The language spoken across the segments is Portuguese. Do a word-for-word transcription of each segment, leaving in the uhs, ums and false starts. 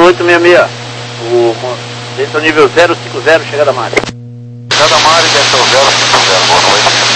oito seis seis. O desce ao nível zero cinco zero, chegada Mari. Chegada Mari, desce ao zero cinco zero, boa noite.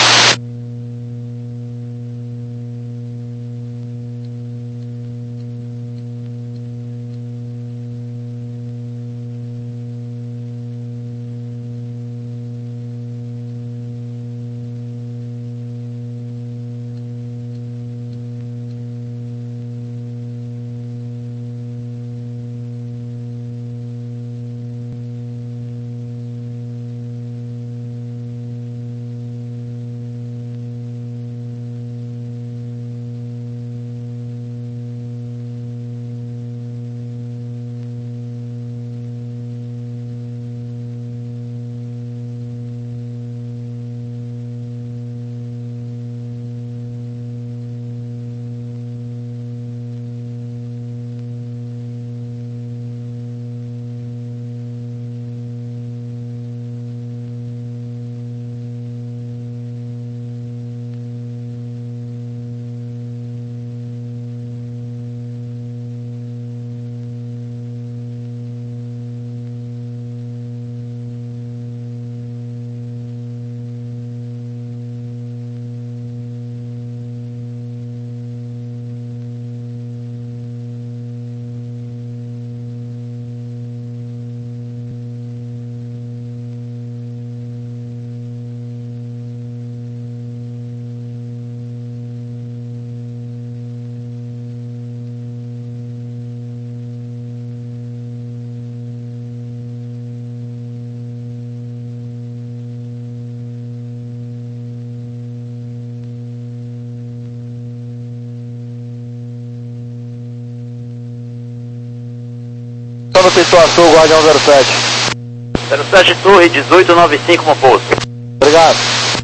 No Pistão Sul, Guardião zero sete. zero sete Torre dezoito noventa e cinco, Composto. Obrigado.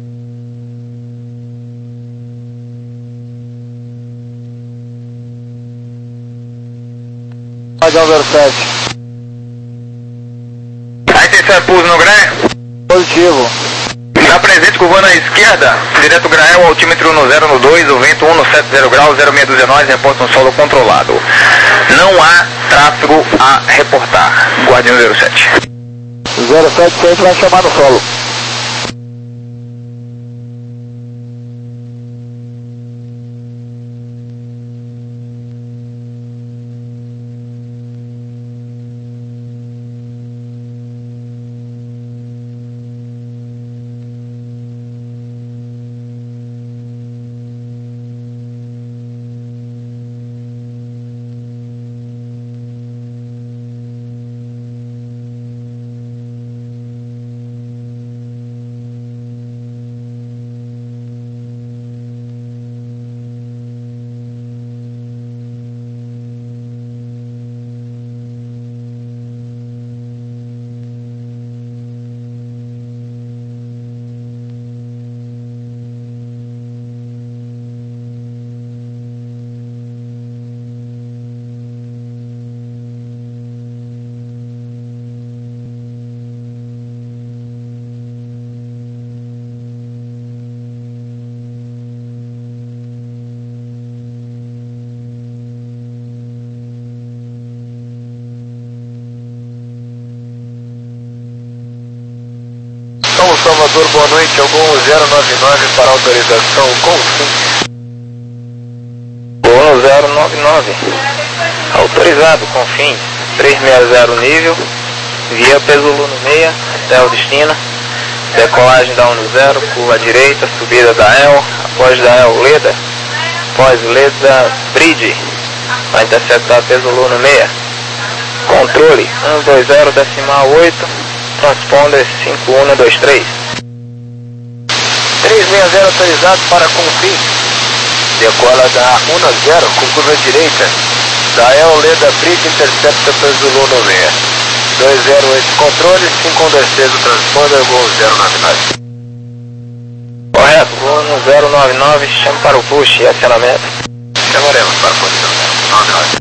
Guardião zero sete. Aí tem seu pouso no Graé? Positivo. Na presente, curvando à esquerda, direto Grael, altímetro no zero no dois, o vento um no sete zero graus, zero seis dois nove, reporta um solo controlado. Não há tráfego a reportar. Guardião zero sete. zero sete sempre vai chamar no solo. Salvador, boa noite, algum zero nove nove para autorização com fim. Gol zero nove nove, autorizado com fim, três seis zero nível, via Pesolano meia, até o destino, decolagem da um no zero, curva à direita, subida da E L, após da E L Leda, após Leda Bridge, vai interceptar Pesolano meia, controle um dois zero decimal oito, transponder cinco um dois três. três seis zero autorizado para confim. Decola da um no zero com curva direita. Da E L Leda Bridge intercepta Pesolano meia. dois zero oito controle, cinco um dois três o transponder, voo zero nove nove. Correto, voo no zero nove nove, chame para o push e acionamento. Chamaremos para o push zero nove nove.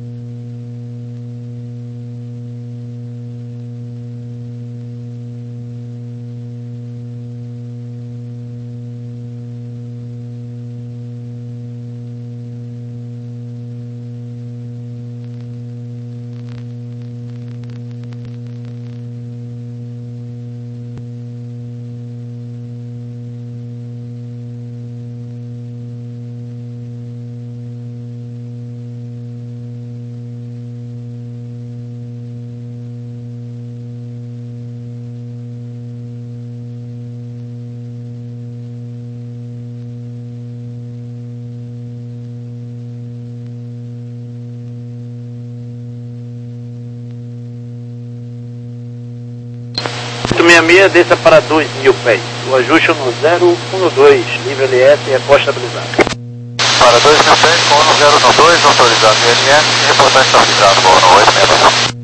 meia, desça para dois mil pés. O ajuste no zero um dois, livre L S e aposta estabilizado. Para dois mil pés com um zero um dois, autorizado L S, reportagem estabilizado, boa noite, meia.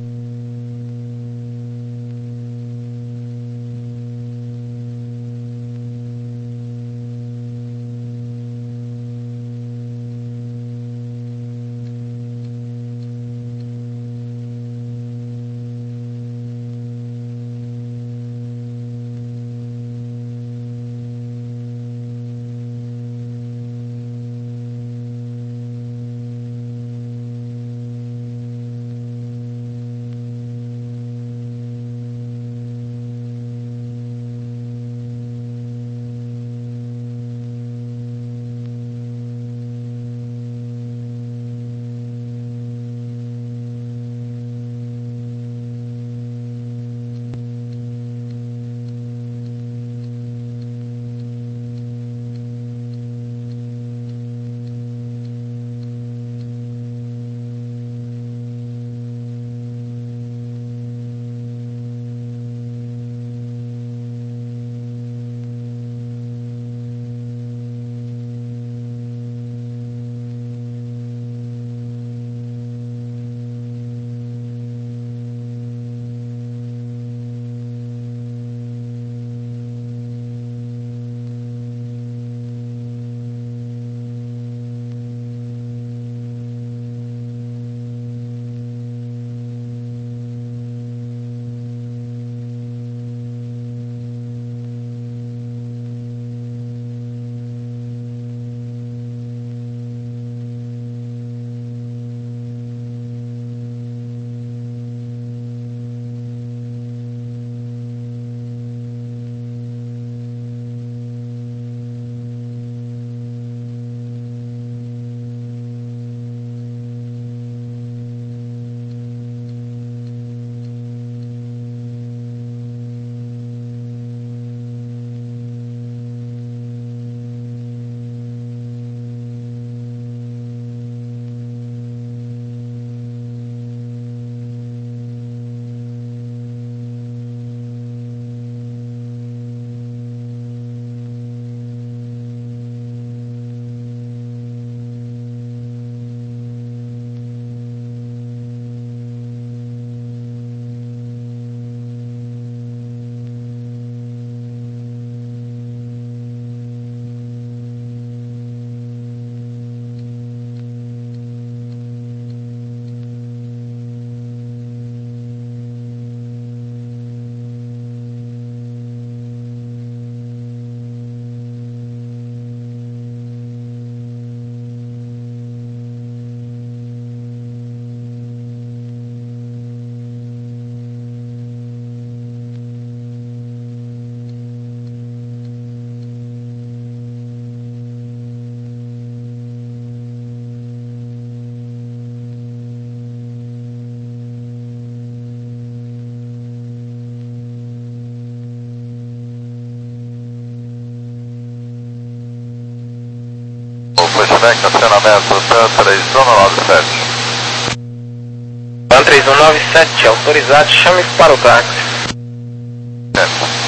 Flashback, estacionamento TAN três um nove sete. TAN três um nove sete, autorizado, chame para o táxi. É.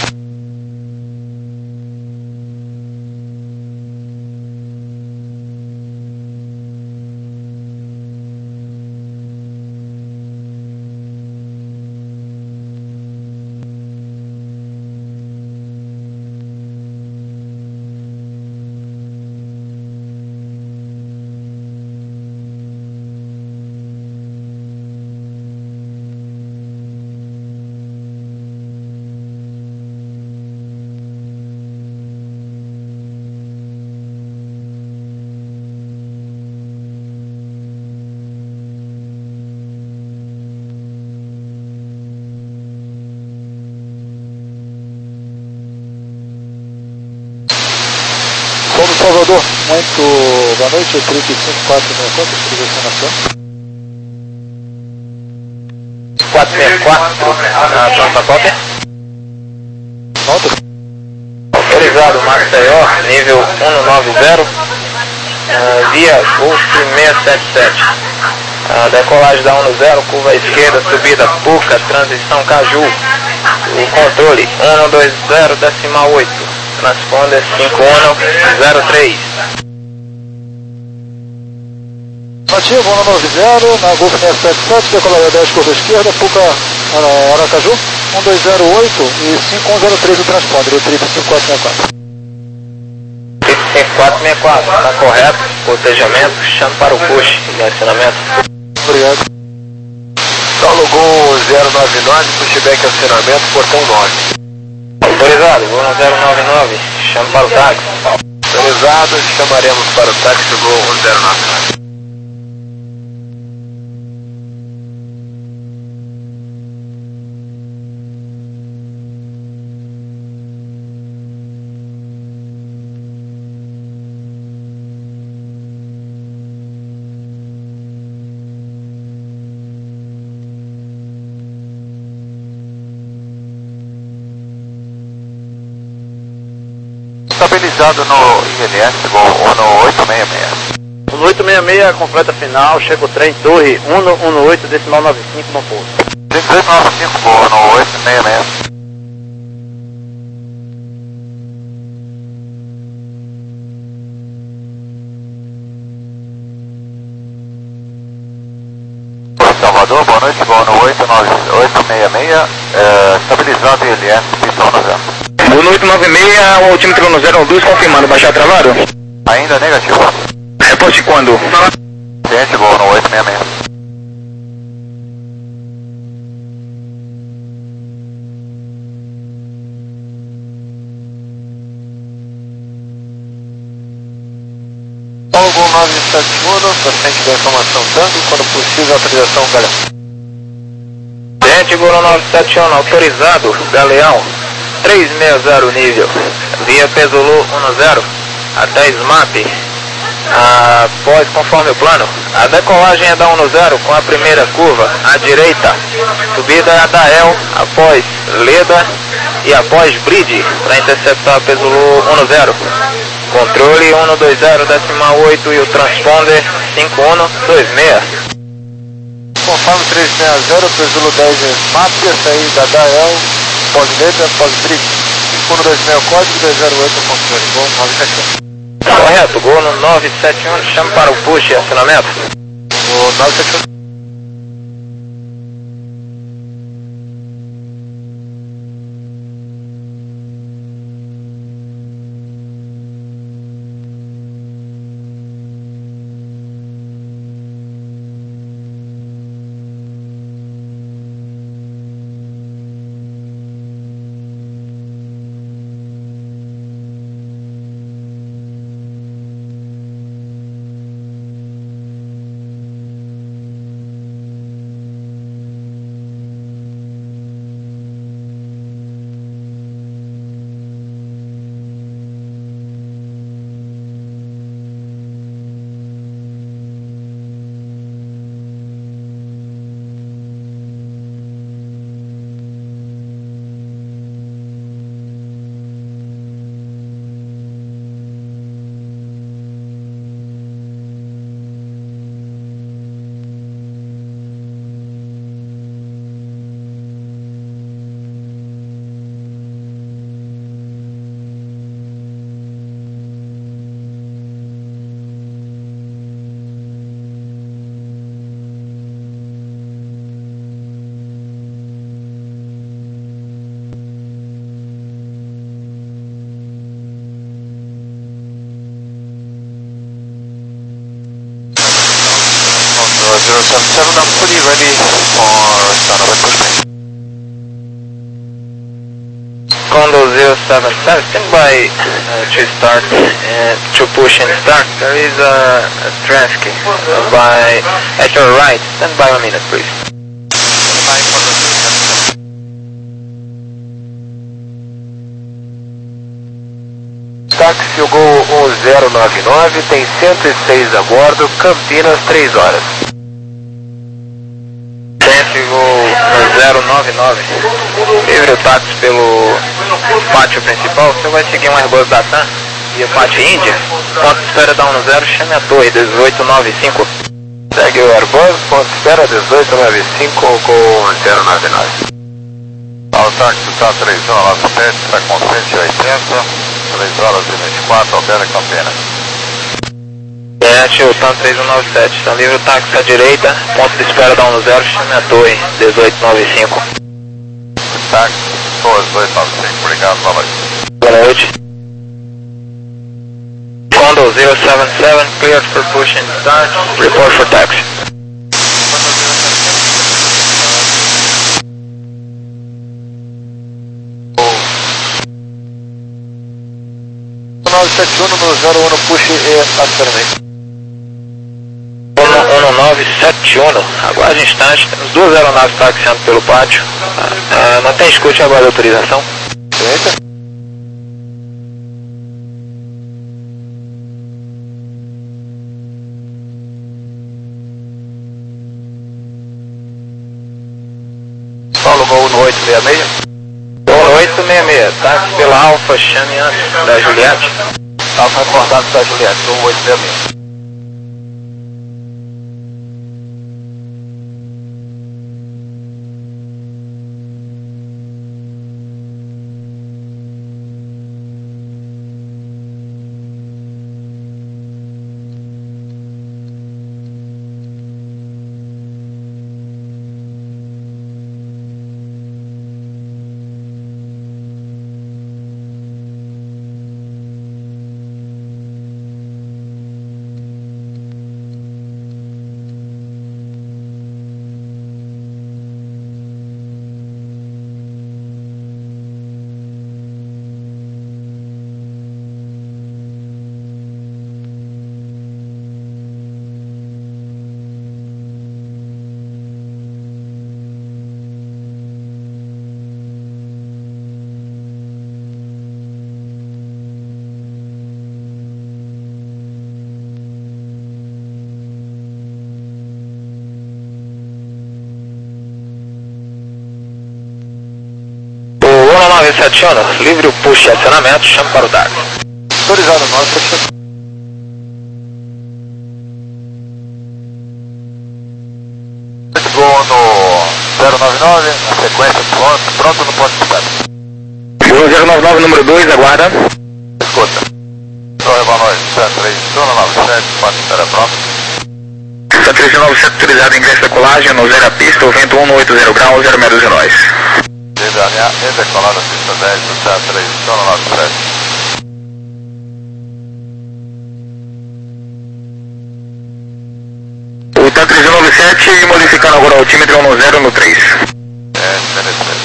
Somos Salvador, muito boa noite, trinta e cinco, quatro sessenta e quatro, distribuição na Santa. quatro sessenta e quatro, na Santa Cópia. Nota. Autorizado, Max Maior, nível um nove zero, uh, via Golf seiscentos e setenta e sete. Uh, decolagem da um zero, curva à esquerda, subida Puca, transição Caju. o controle um dois zero decimal oito, transponder cinco um zero três. Ativo, um nove zero, na Golf sete sete sete, decolar dez, curva esquerda, Puca Aracaju, um dois zero oito e cinco um zero três o transponder, o triplo cinco quatro seis quatro. cinco quatro seis quatro, está correto, cotejamento, chame para o push de acionamento. Obrigado. Saulo Gol zero nove nove, pushback acionamento, portão nove. Autorizado, Gol zero nove nove, chame para o táxi. Autorizado, chamaremos para o táxi Gol zero nove nove. Estabilizado no I L S, Gol um oito seis seis. um oito seis seis, completa final, chega o trem, torre um um oito, decimal nove cinco no pouso. dezoito nove cinco, Gol um oito seis seis. Salvador, boa noite, Gol no oito nove oito seis seis, é, estabilizado I L S, pistão no zero. Gol no oito nove seis, o altímetro no zero dois, confirmando, baixar travado? Ainda negativo. Reporte quando? Cliente, Gol no oito seis seis. Paulo Gol nove sete um, paciente da informação Tango, quando possível autorização Galeão. Cliente Gol nove sete um, autorizado, Galeão, três seis zero nível, via Pesolô dez, até S M A P, após conforme o plano. A decolagem é da dez com a primeira curva à direita, subida é da El, após Leda e após Bridge, para interceptar Pesolô dez. Controle um dois zero decimal oito e o transponder cinco um dois seis. Conforme três seis zero, Pesolô dez S M A P, saída da El, pós-Leda, pós-Bridge. cinco um dois seis, código dois zero oito, controle, Gol nove sete um. Correto, Gol no nove sete um, chame para o push e acionamento. Gol nove sete um. zero seven seven, I'm fully ready for startup and pushback. Condor zero seven seven, stand by uh, to start and to push and start. There is a, a traffic by at your right. Stand by one minute, please. Táxi Gol um zero nove nove, tem cento e seis a bordo, Campinas, três horas. Táxi Gol zero nove nove, livre o táxi pelo pátio principal. Você vai seguir um Airbus da TAM e o pátio Índia. Ponto de espera da dez, chame a torre dezoito nove cinco. Segue o Airbus, ponto de espera dezoito nove cinco com zero nove nove. Ao táxi está três um nove sete, está com cento e oitenta, três horas e vinte e quatro, Alberta Campinas. Sete, o TAM três um nove sete, está livre o táxi à direita, ponto de espera da um zero, chame a torre, dezoito noventa e cinco. Táxi, torre dezoito noventa e cinco, obrigado, boa noite. Boa noite. Condo zero sete sete, cleared for push and start, report for taxi. nove sete um no zero um push e acionamento. um nove sete um, aguarde um instante, temos duas aeronaves taxiando pelo pátio. Ah, mantém escute a aguarda autorização. Eita. Paulo Gol no oito seis seis. Gol oito seis seis, táxi pela Alfa, chame antes da Juliette. Alfa recordado da Juliette, no oito seis seis. um nove sete um, livre o push e acionamento, chame para o táxi. Autorizado, nove sete um. Gol no zero nove nove, na sequência pronto, pronto no ponto de espera. zero nove nove, número dois, aguarda. Escuta. Torre, boa noite, três um nove sete, ponto de espera pronto. três um nove sete, autorizado, ingresso da colagem, no zero a pista, o vento um no oito zero graus, zero menos de nós. Desde a linha, decolada pista dez, do três um nove sete. O TAM três um nove sete, modificando agora o altímetro um no zero no três. É, beleza.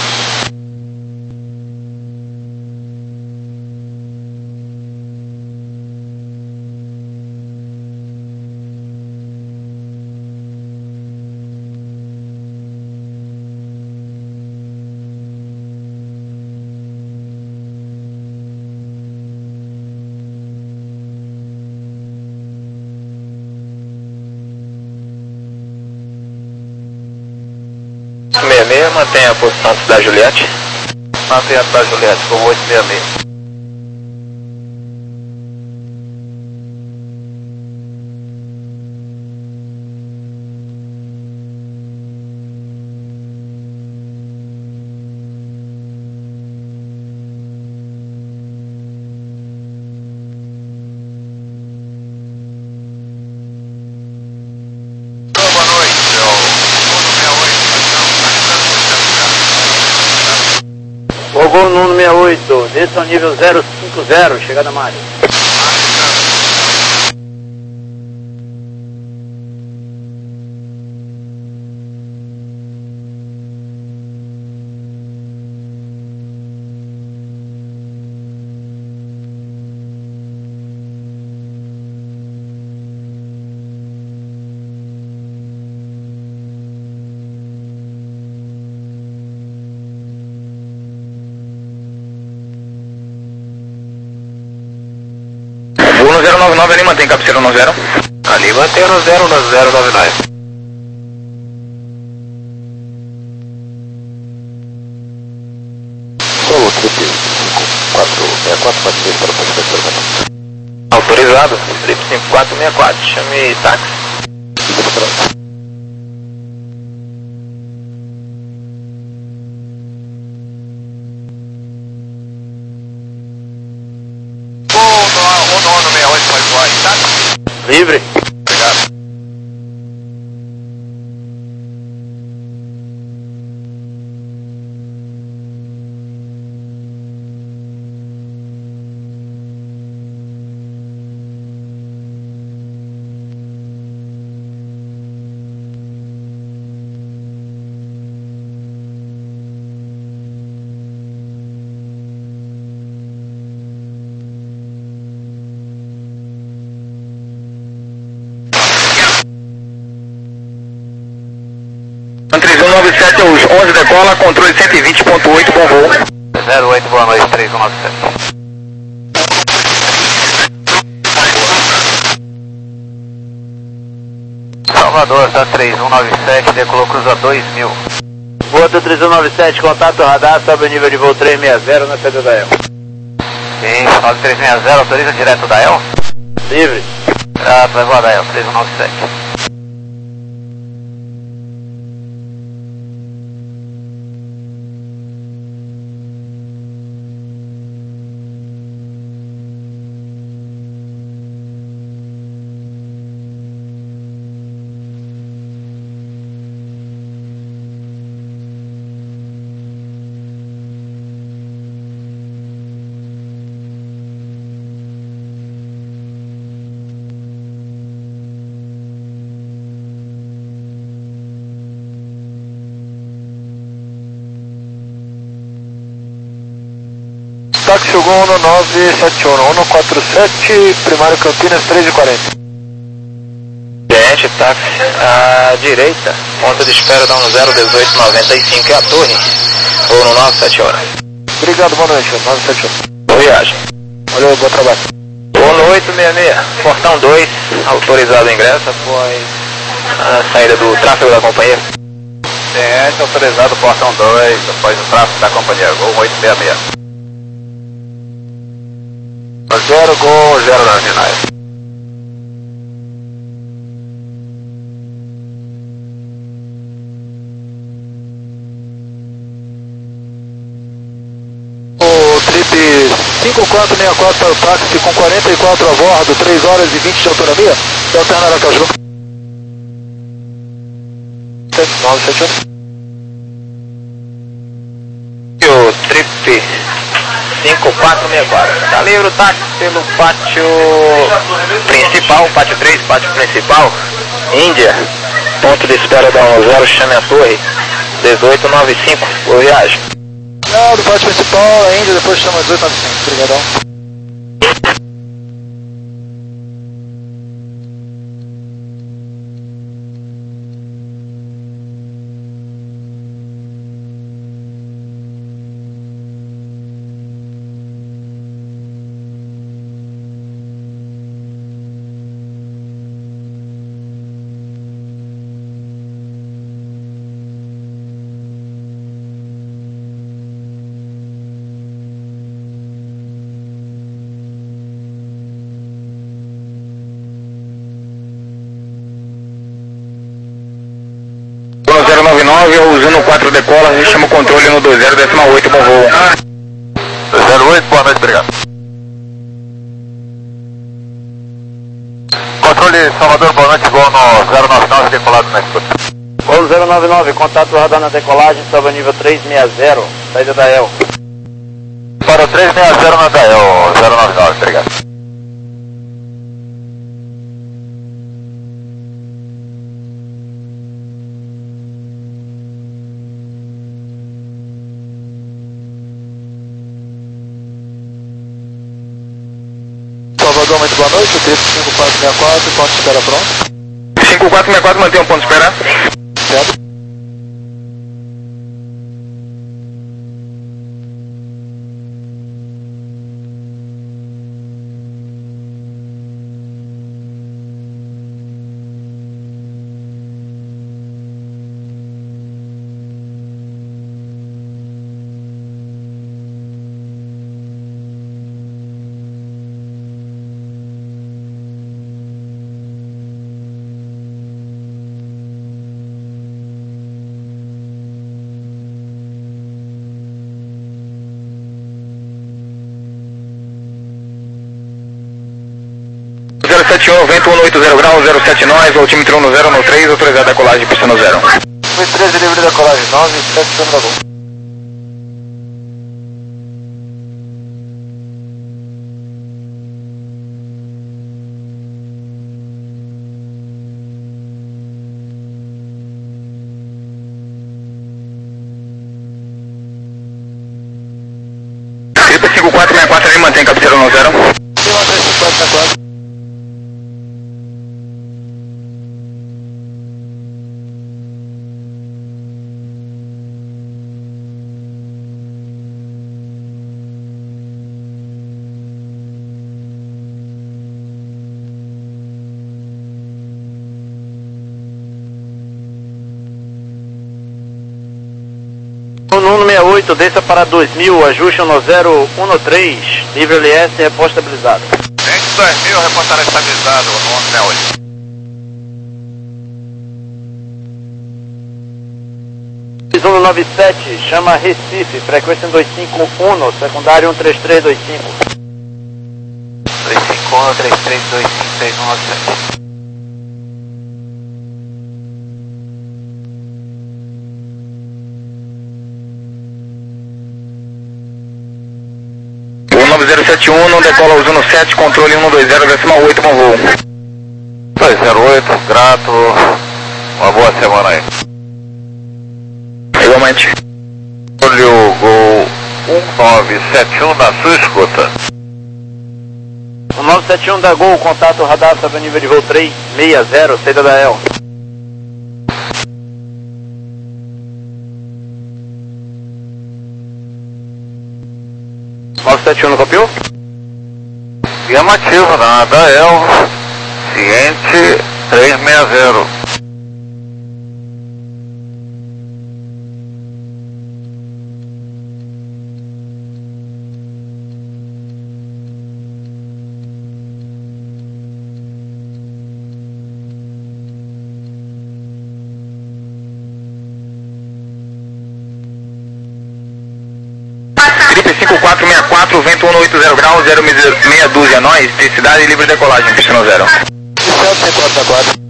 seis seis, mantenha a posição antes da Juliette. Mantenha a Juliette com oito seis seis. Gol no sessenta e oito, desça ao nível zero cinco zero, chegada Mário. no zero nove nove ali, mantém cabeceira no zero. Ali mantém no zero no zero nove nove. Solo trip cinco quatro seis quatro quatro seis para o prospector. Autorizado, trip cinco quatro seis quatro, chame táxi. Livre. Obrigado. três um nove sete, os onze decola, controle cento e vinte ponto oito, bom voo. zero oito, boa noite, três um nove sete. Salvador, tá três um nove sete, decolou cruza dois mil. Voa três um nove sete, contato radar, sobe o nível de voo trezentos e sessenta na saída da E L. Sim, nove três seis zero, autoriza direto da E L? Livre. Ah, vai voar da E L, três um nove sete. Táxi Uno nove sete um, um quatro sete, primário Campinas três e quarenta. Gente, táxi à direita, ponto de espera da um zero dezoito noventa e cinco é a torre, ou no nove sete horas. Obrigado, boa noite, nove sete um. Boa viagem. Valeu, bom trabalho. Ou no oito seis seis, portão dois, autorizado o ingresso após a saída do tráfego da companhia. Ciente, autorizado portão dois, após o tráfego da companhia, Gol oito seis seis. zero, Gol zero nas finais. O trip cinco quatro seis quatro para o táxi com quarenta e quatro a bordo, três horas e vinte de autonomia, Delta Aracaju. nove sete um. E o trip cinco quatro seis quatro. Está livre o táxi pelo pátio principal, pátio três, pátio principal, Índia. Ponto de espera da um zero, chame a torre, dezoito noventa e cinco, boa viagem. Não, do pátio principal, a Índia, depois chama dezoito noventa e cinco, obrigadão. zero nove nove, usando quatro decola, a gente chama o controle no dois zero, decimal oito, bom voo. dois zero oito, boa noite, obrigado. Controle Salvador, boa noite, Gol no zero nove nove, decolado na escuta. Gol zero nove nove, contato radar na decolagem, sobe o nível trezentos e sessenta, saída da E L. Para o trezentos e sessenta na da E L, zero nove nove, obrigado. Salvador, muito boa noite, o trip cinco quatro seis quatro, ponto de espera pronto. cinco quatro seis quatro, mantém um ponto de espera. Certo. sete um, vento um oito zero graus, zero sete nós, altímetro no zero no três, autorizado a decolagem, pista no zero. Foi treze, livre da colagem, nove sete chama da Gol. Triple cinco quatro seis quatro, ele mantém cabeceira no zero. Lima três cinco quatro seis quatro. No sessenta e oito, desça para dois mil, ajuste no zero um três, livre L S, reposta estabilizado. Gente dois mil, reportar estabilizado, no sessenta e oito. um nove sete, chama Recife, frequência dois cinco um, secundário um três três dois cinco. três cinco um, três três dois cinco, seis um nove sete. nove zero sete um, não decola usando sete, controle um dois zero, decimal oito, bom voo. dois zero oito, grato, uma boa semana aí. Igualmente. Olha o Gol um nove sete um na sua escuta. um nove sete um da Gol, contato radar sobre nível de voo três seis zero, saída da E L. nove sete um, não copiou? Chamativo na da E L, ciente três seis zero. Triple cinco quatro seis quatro, vento um oito zero graus, zero meia dúzia nós, intensidade livre decolagem, pista no zero. sete cinco quatro seis quatro.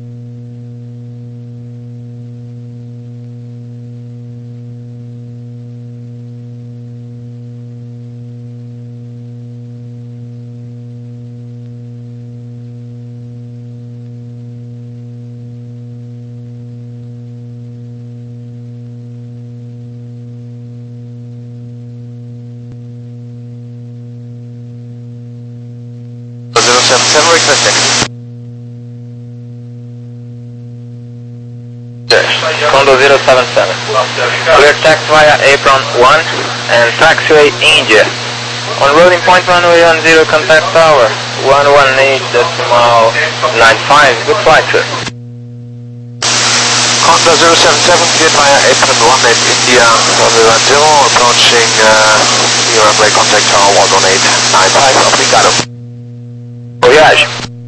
zero sete sete, requesting. Condo zero seven seven. Clear tax via apron one and taxiway India. On loading point runway one zero, contact tower one one eight decimal nine five. Good flight, sir. Conda zero seven seven, cleared via apron one at India, runway one zero, approaching uh, your runway contact tower one one eight nine five, obrigado. Boa viagem.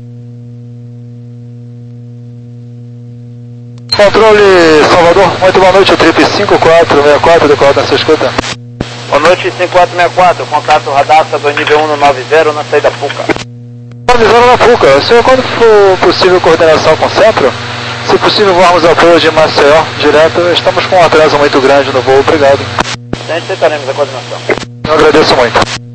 Controle Salvador, muito boa noite, o trip cinco quatro seis quatro, decolado na sua escuta. Boa noite, cinco quatro seis quatro, contato radar sobre nível um nove zero na saída Puca. Avisando na Puca, senhor, quando for possível coordenação com o centro, se possível voarmos apoio de Maceió direto, estamos com um atraso muito grande no voo, obrigado. A gente aceitaremos a coordenação. Eu agradeço muito.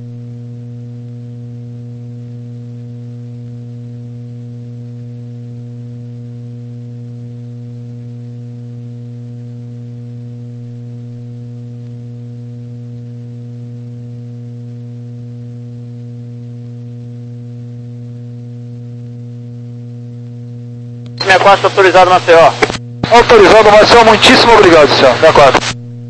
sessenta e quatro autorizado Maceió. Autorizado Maceió, muitíssimo obrigado, senhor. sessenta e quatro.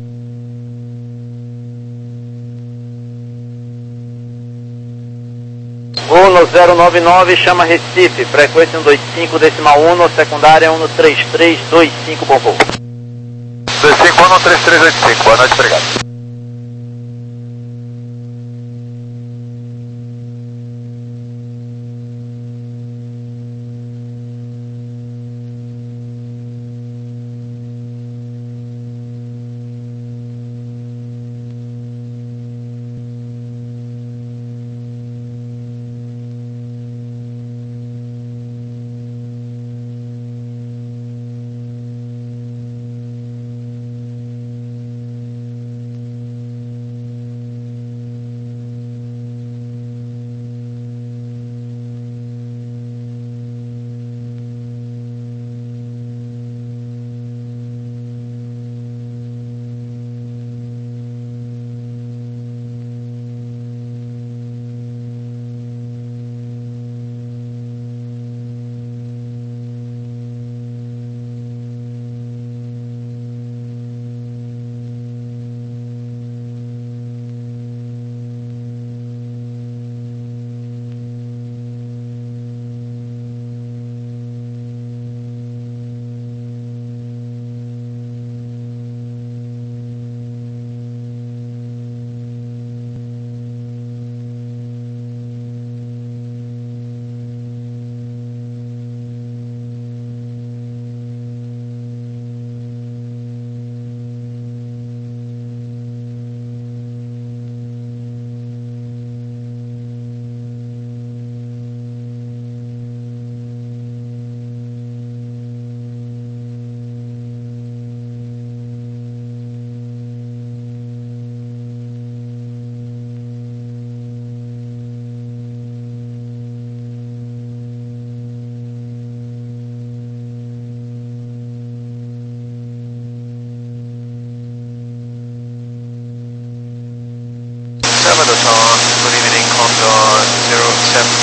Voo no zero nove nove, chama Recife, frequência um dois cinco decimal um, secundária um três três dois cinco, bom voo. dois cinco um, três três oito cinco, boa noite, obrigado.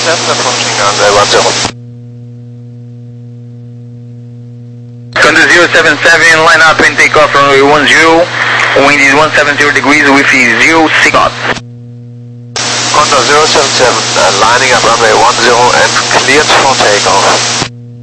seven approaching on the one zero. Condor zero seven seven, line up and take off runway one zero. Wind is one seven zero degrees with zero six knots. Condor zero seven seven, uh, lining up runway one zero and cleared for takeoff.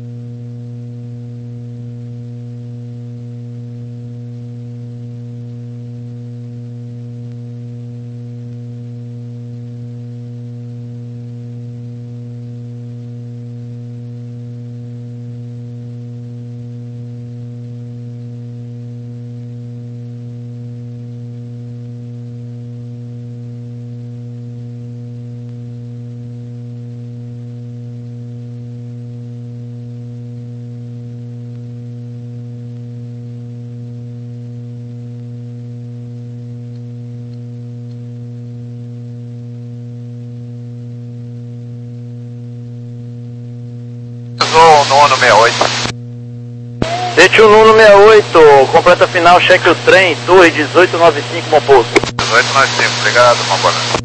Nono sessenta e oito. Sete um Nuno sessenta e oito, completa final, cheque o trem, torre dezoito noventa e cinco, bom pouso. dezoito noventa e cinco, obrigado, uma boa noite.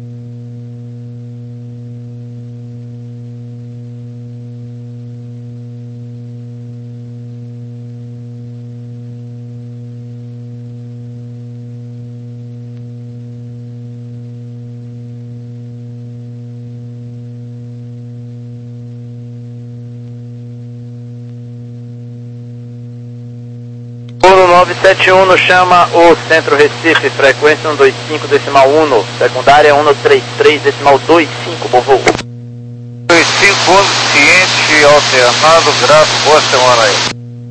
nove sete um chama o Centro Recife, frequência um dois cinco decimal um, secundária um três três decimal dois cinco, bom voo. dois cinco, ciente, alternado, grato, boa semana aí.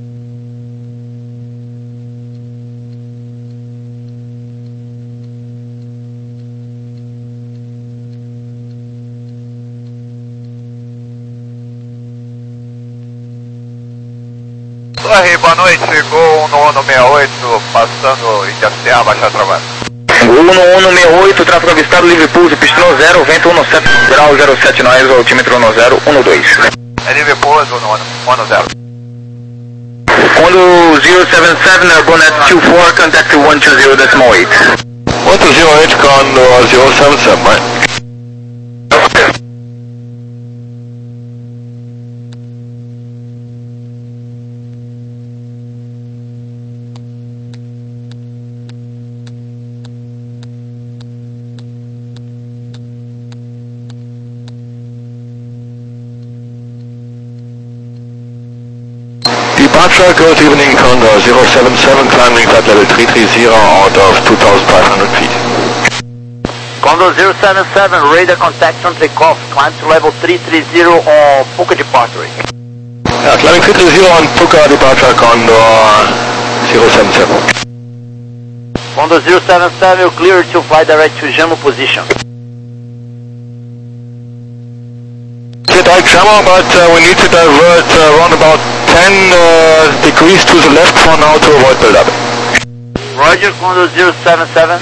Aí, boa noite, Gol no sessenta e oito, passando Indiaciá, baixar trabalho. Gol no sessenta e oito, tráfego avistado, livre pulso, pistão zero, vento sete grau, zero sete nós, altímetro zero um dois. É livre pouso no zero. Quando zero sete sete, Airborne at two four, contact one two zero decimal eight. one two zero eight, Condor zero seven seven, right? Departure, good evening, Condor zero seven seven, climbing flight level three three zero out of two thousand five hundred feet. Condor zero seven seven, radar contact on takeoff, climb to level three three zero on Puka departure. Yeah, climbing three three zero on Puka departure, Condor zero seven seven. Condor zero seven seven, clear to fly direct to Jammu position. Direct Jammu, but uh, we need to divert uh, around about ten uh, degrees to the left for now to avoid build-up. Roger, Condor zero seven seven.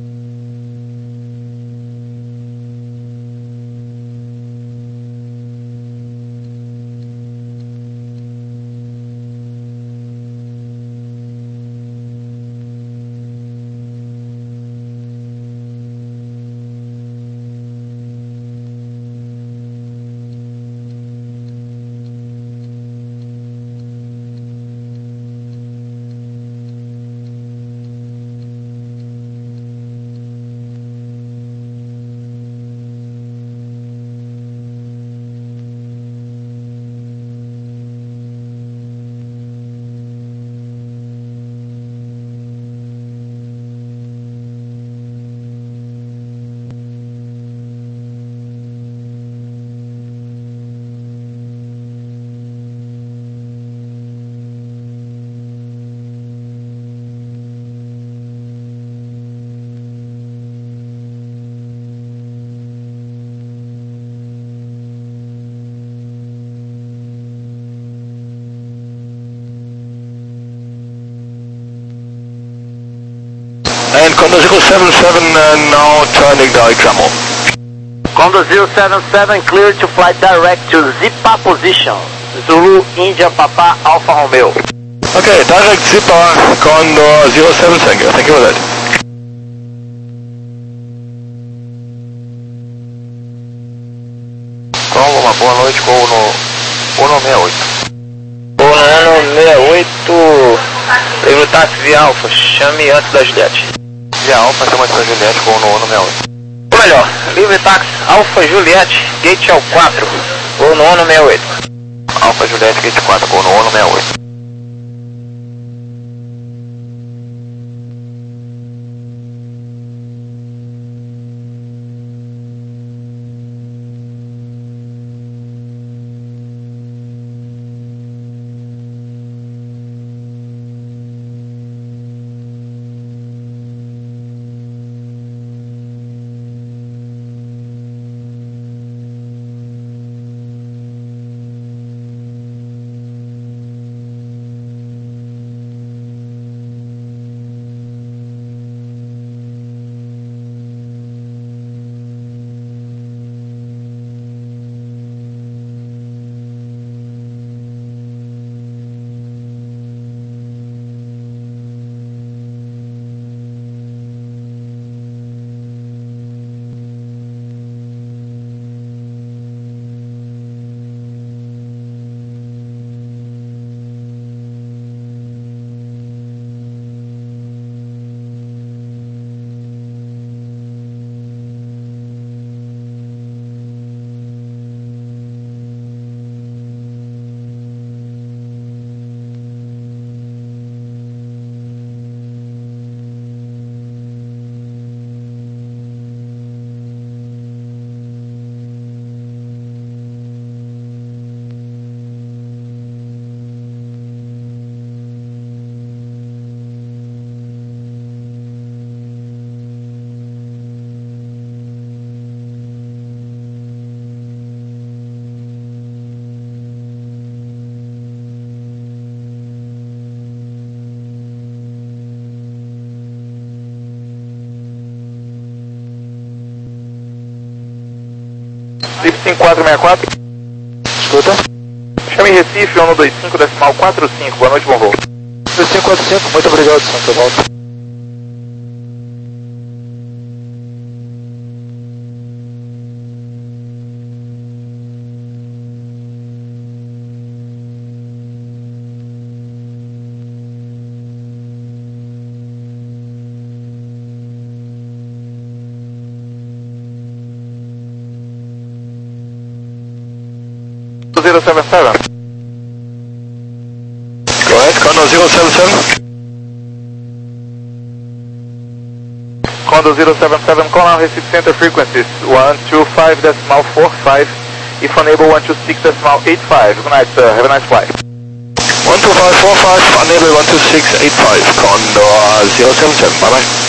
And Condor zero seven seven uh, now turning direct Jammu. Condor zero seven seven, clear to fly direct to Zipa position. Zulu, India, Papa, Alfa Romeo. Okay, direct Zipa, Condor zero seven, thank you. Thank you for that. boa noite com o no Uno sessenta e oito. Uno sessenta e oito, livre táxi via Alfa, chame antes da Juliette. Via Alfa, chama antes da Juliette com o Uno sessenta e oito. Ou melhor, livre táxi Alfa Juliette, gate ao quatro, ou no Uno sessenta e oito. Alfa Juliette, gate quatro com o Uno sessenta e oito. cinco quatro seis quatro. Escuta. Chame Recife, Uno vinte e cinco, decimal quatro cinco. Boa noite, bom voo. dois cinco quatro cinco, muito obrigado, Santo Volta. zero sete sete. Go ahead, Condor zero seven seven. Condor zero seven seven, call now Recife Center frequencies one two five decimal four five. If unable, one two six decimal eight five. Good night, sir. Have a nice flight. one two five four five, unable one two six eight five. Condor zero seven seven, bye bye.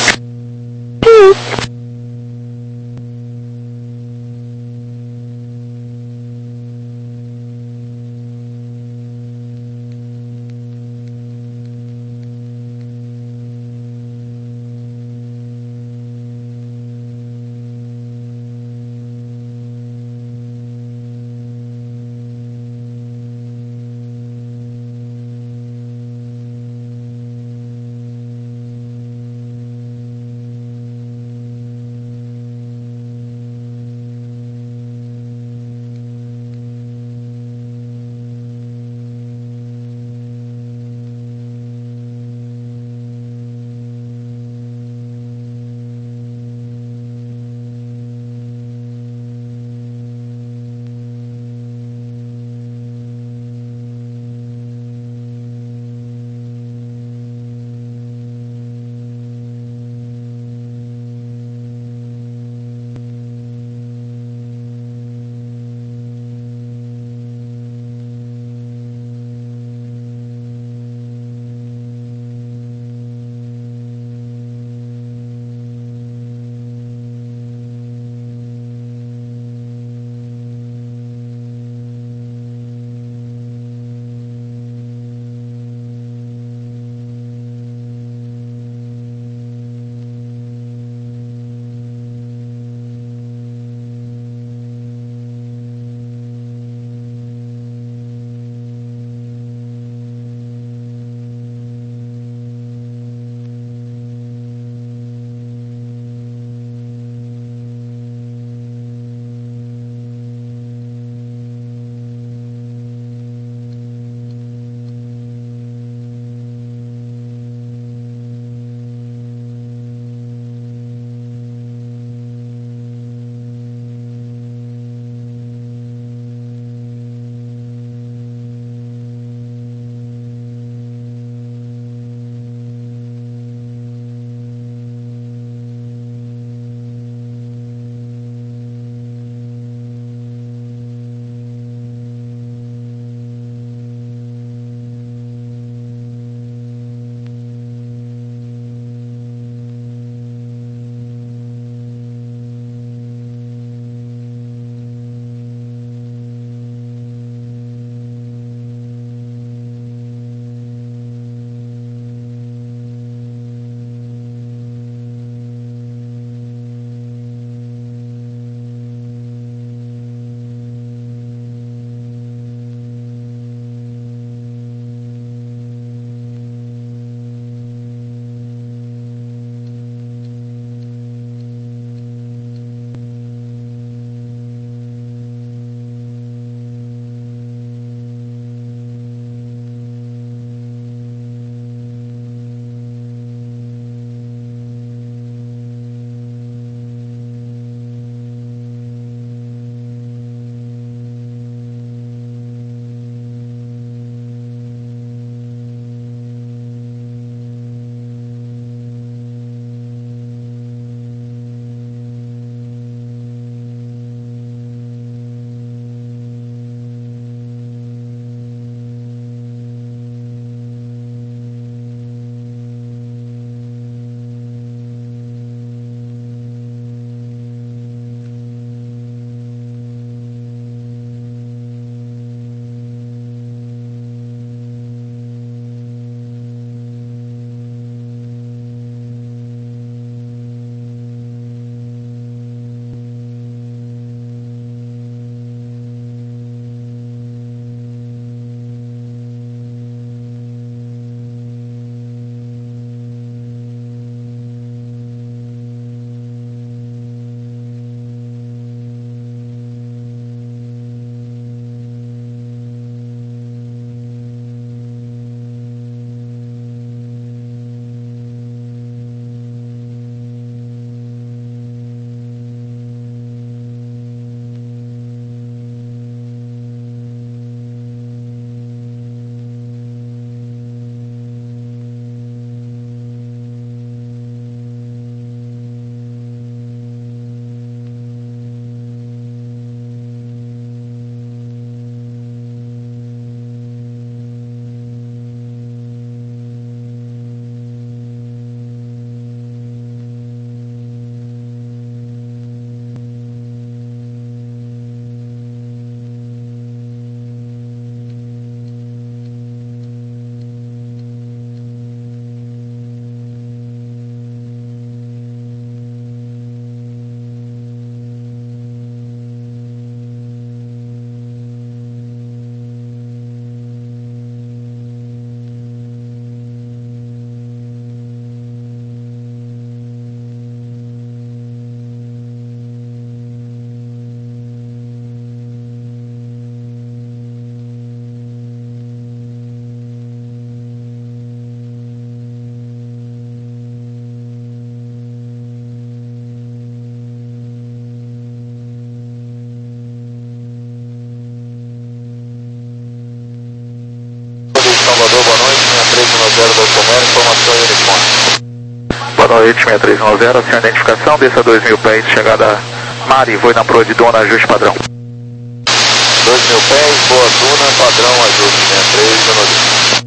Mera informação e resposta. Boa noite, seis três um zero, sem identificação, desça dois mil pés, chegada Mari, vou na proa de Duna, ajuste padrão. dois mil pés, boa Duna, padrão, ajuste, seis três um zero.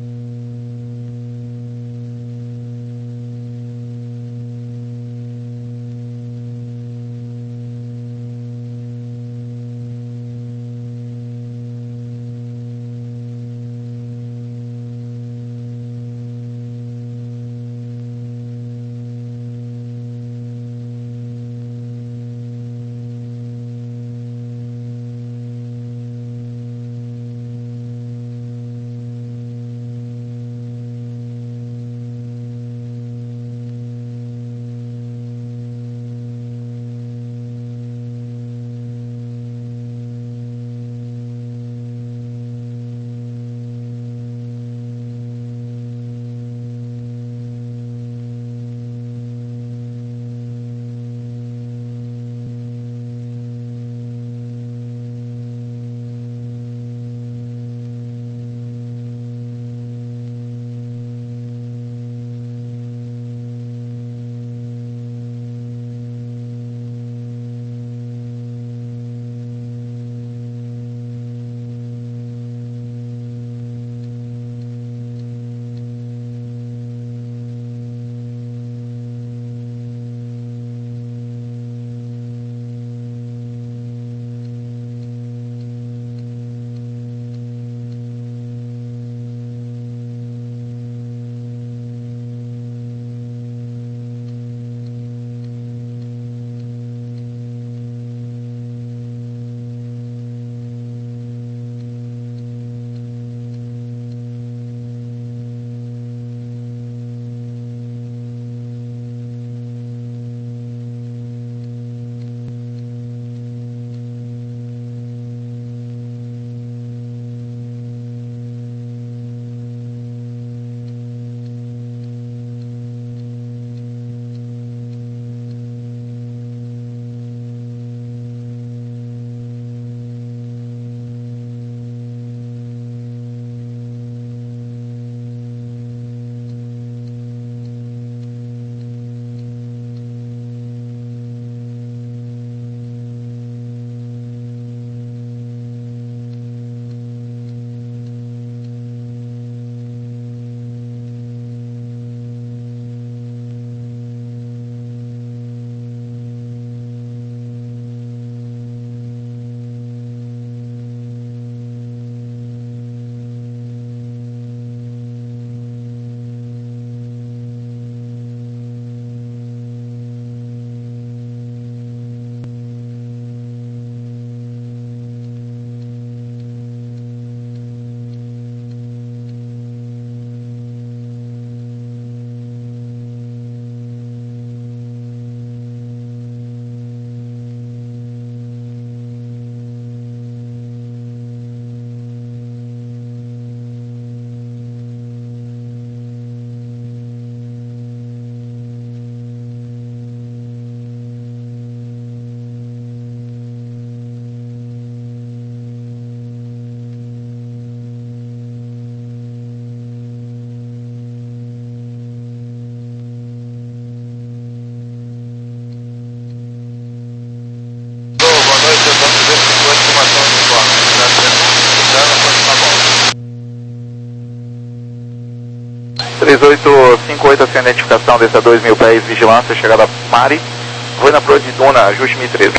três oito cinco oito, sem identificação, desça dois mil pés, vigilância, chegada Mari, vou na proa de Duna, ajuste mil e treze.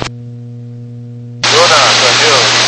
Duna, Brasil.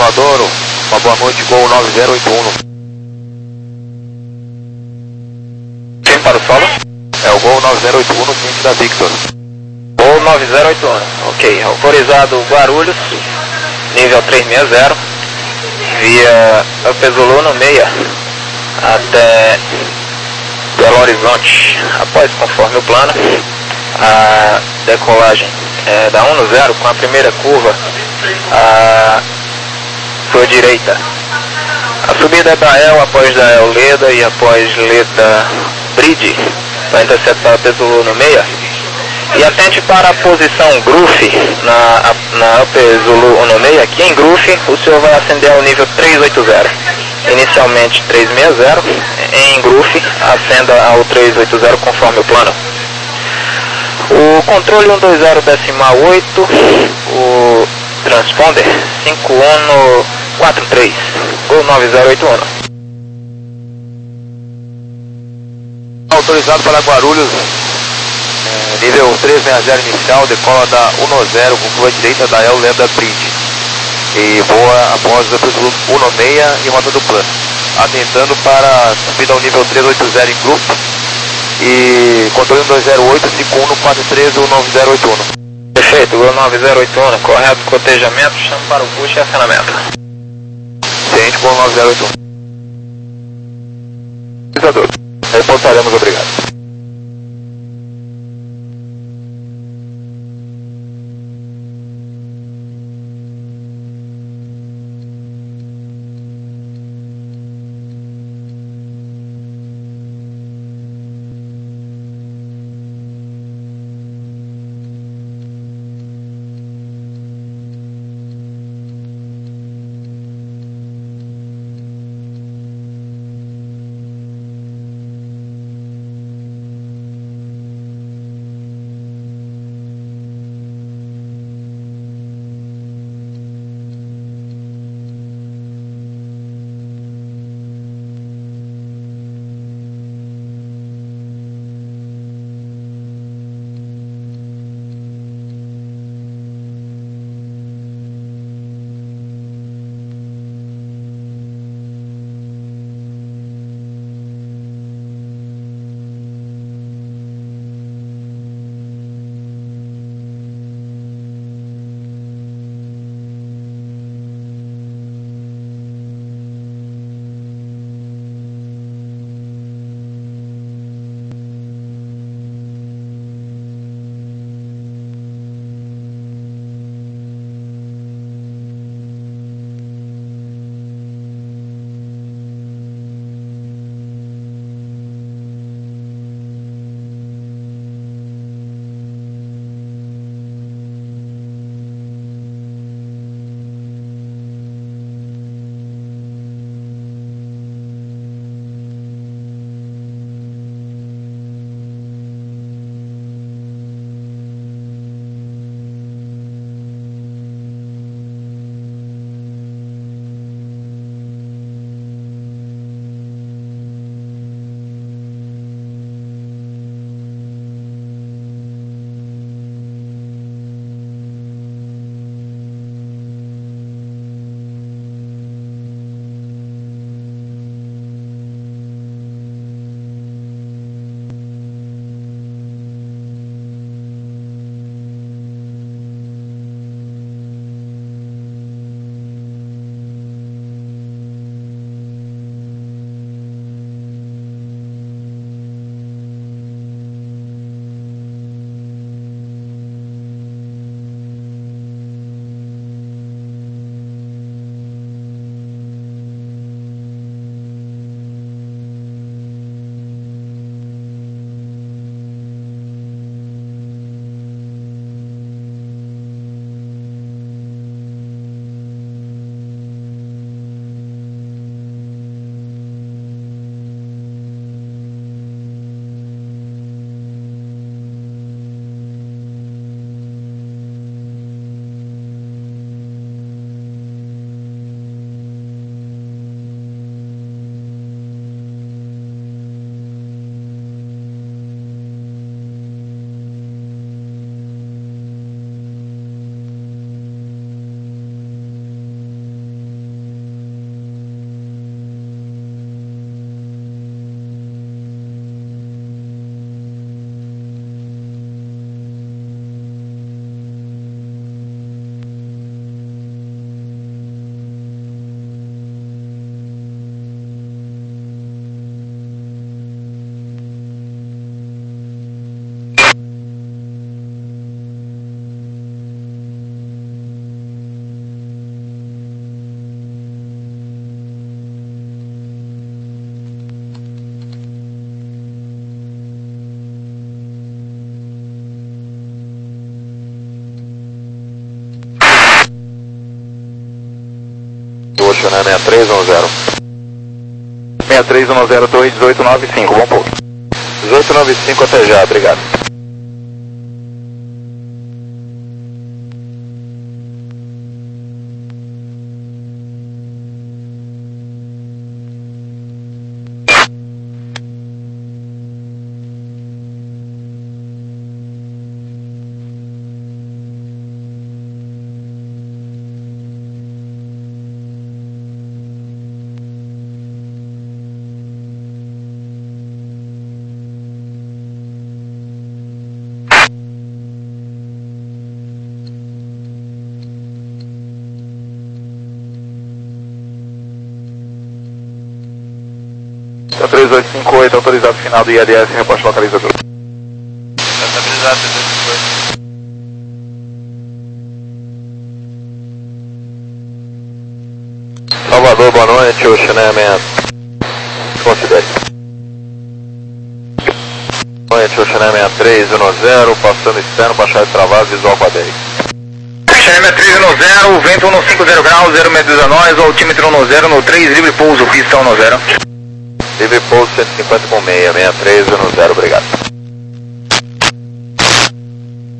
Voador, uma boa noite, Gol nove zero oito um. Quem para o solo? É o Gol nove zero oito um, cliente da Victor. Gol nove zero oito um, ok. Autorizado Guarulhos, nível trezentos e sessenta, via Pesolano seis até Belo Horizonte. Após, conforme o plano, a decolagem é da um zero com a primeira curva à sua direita. A subida é da El, após da El Leda e após Leda Bride, para interceptar a Pesolano seis. E atente para a posição Groove na, na Upper Zulu um seis. Aqui em Groove o senhor vai ascender ao nível trezentos e oitenta. Inicialmente trezentos e sessenta, em Groove ascenda ao trezentos e oitenta conforme o plano. O controle cento e vinte decimal oito, o transponder cinco um quatro três, Gol nove zero oito um. Autorizado para Guarulhos, é, nível trezentos e sessenta inicial, decola da um zero com curva direita da El Leda Bridge e voa após o um seis e rota do plano, atentando para subida ao nível trezentos e oitenta em grupo e controle dois zero oito cinco um quatro três nove zero oito um. Perfeito, Gol nove zero oito um, correto cotejamento, chama para o push e acionamento. Ciente, Gol nove zero oito um. Reportaremos, obrigado. Ocean sessenta e três dez. sessenta e três dez dois dezoito nove cinco, bom pouco. dezoito nove cinco até já, obrigado. três dois cinco oito, autorizado final do I A D S, reposte localizador. Estabilizado, três dois cinco oito. Salvador, boa noite, Ocean sessenta. Considere. Boa noite, Ocean sessenta e três dez, passando externo, baixar de travado, visual para dez. Sessenta e três dez, vento um cinco zero graus, zero medos a nós, altímetro um zero no três, livre pouso, pista um zero. Livre pouso cento e cinquenta com meia, sessenta e três dez, obrigado.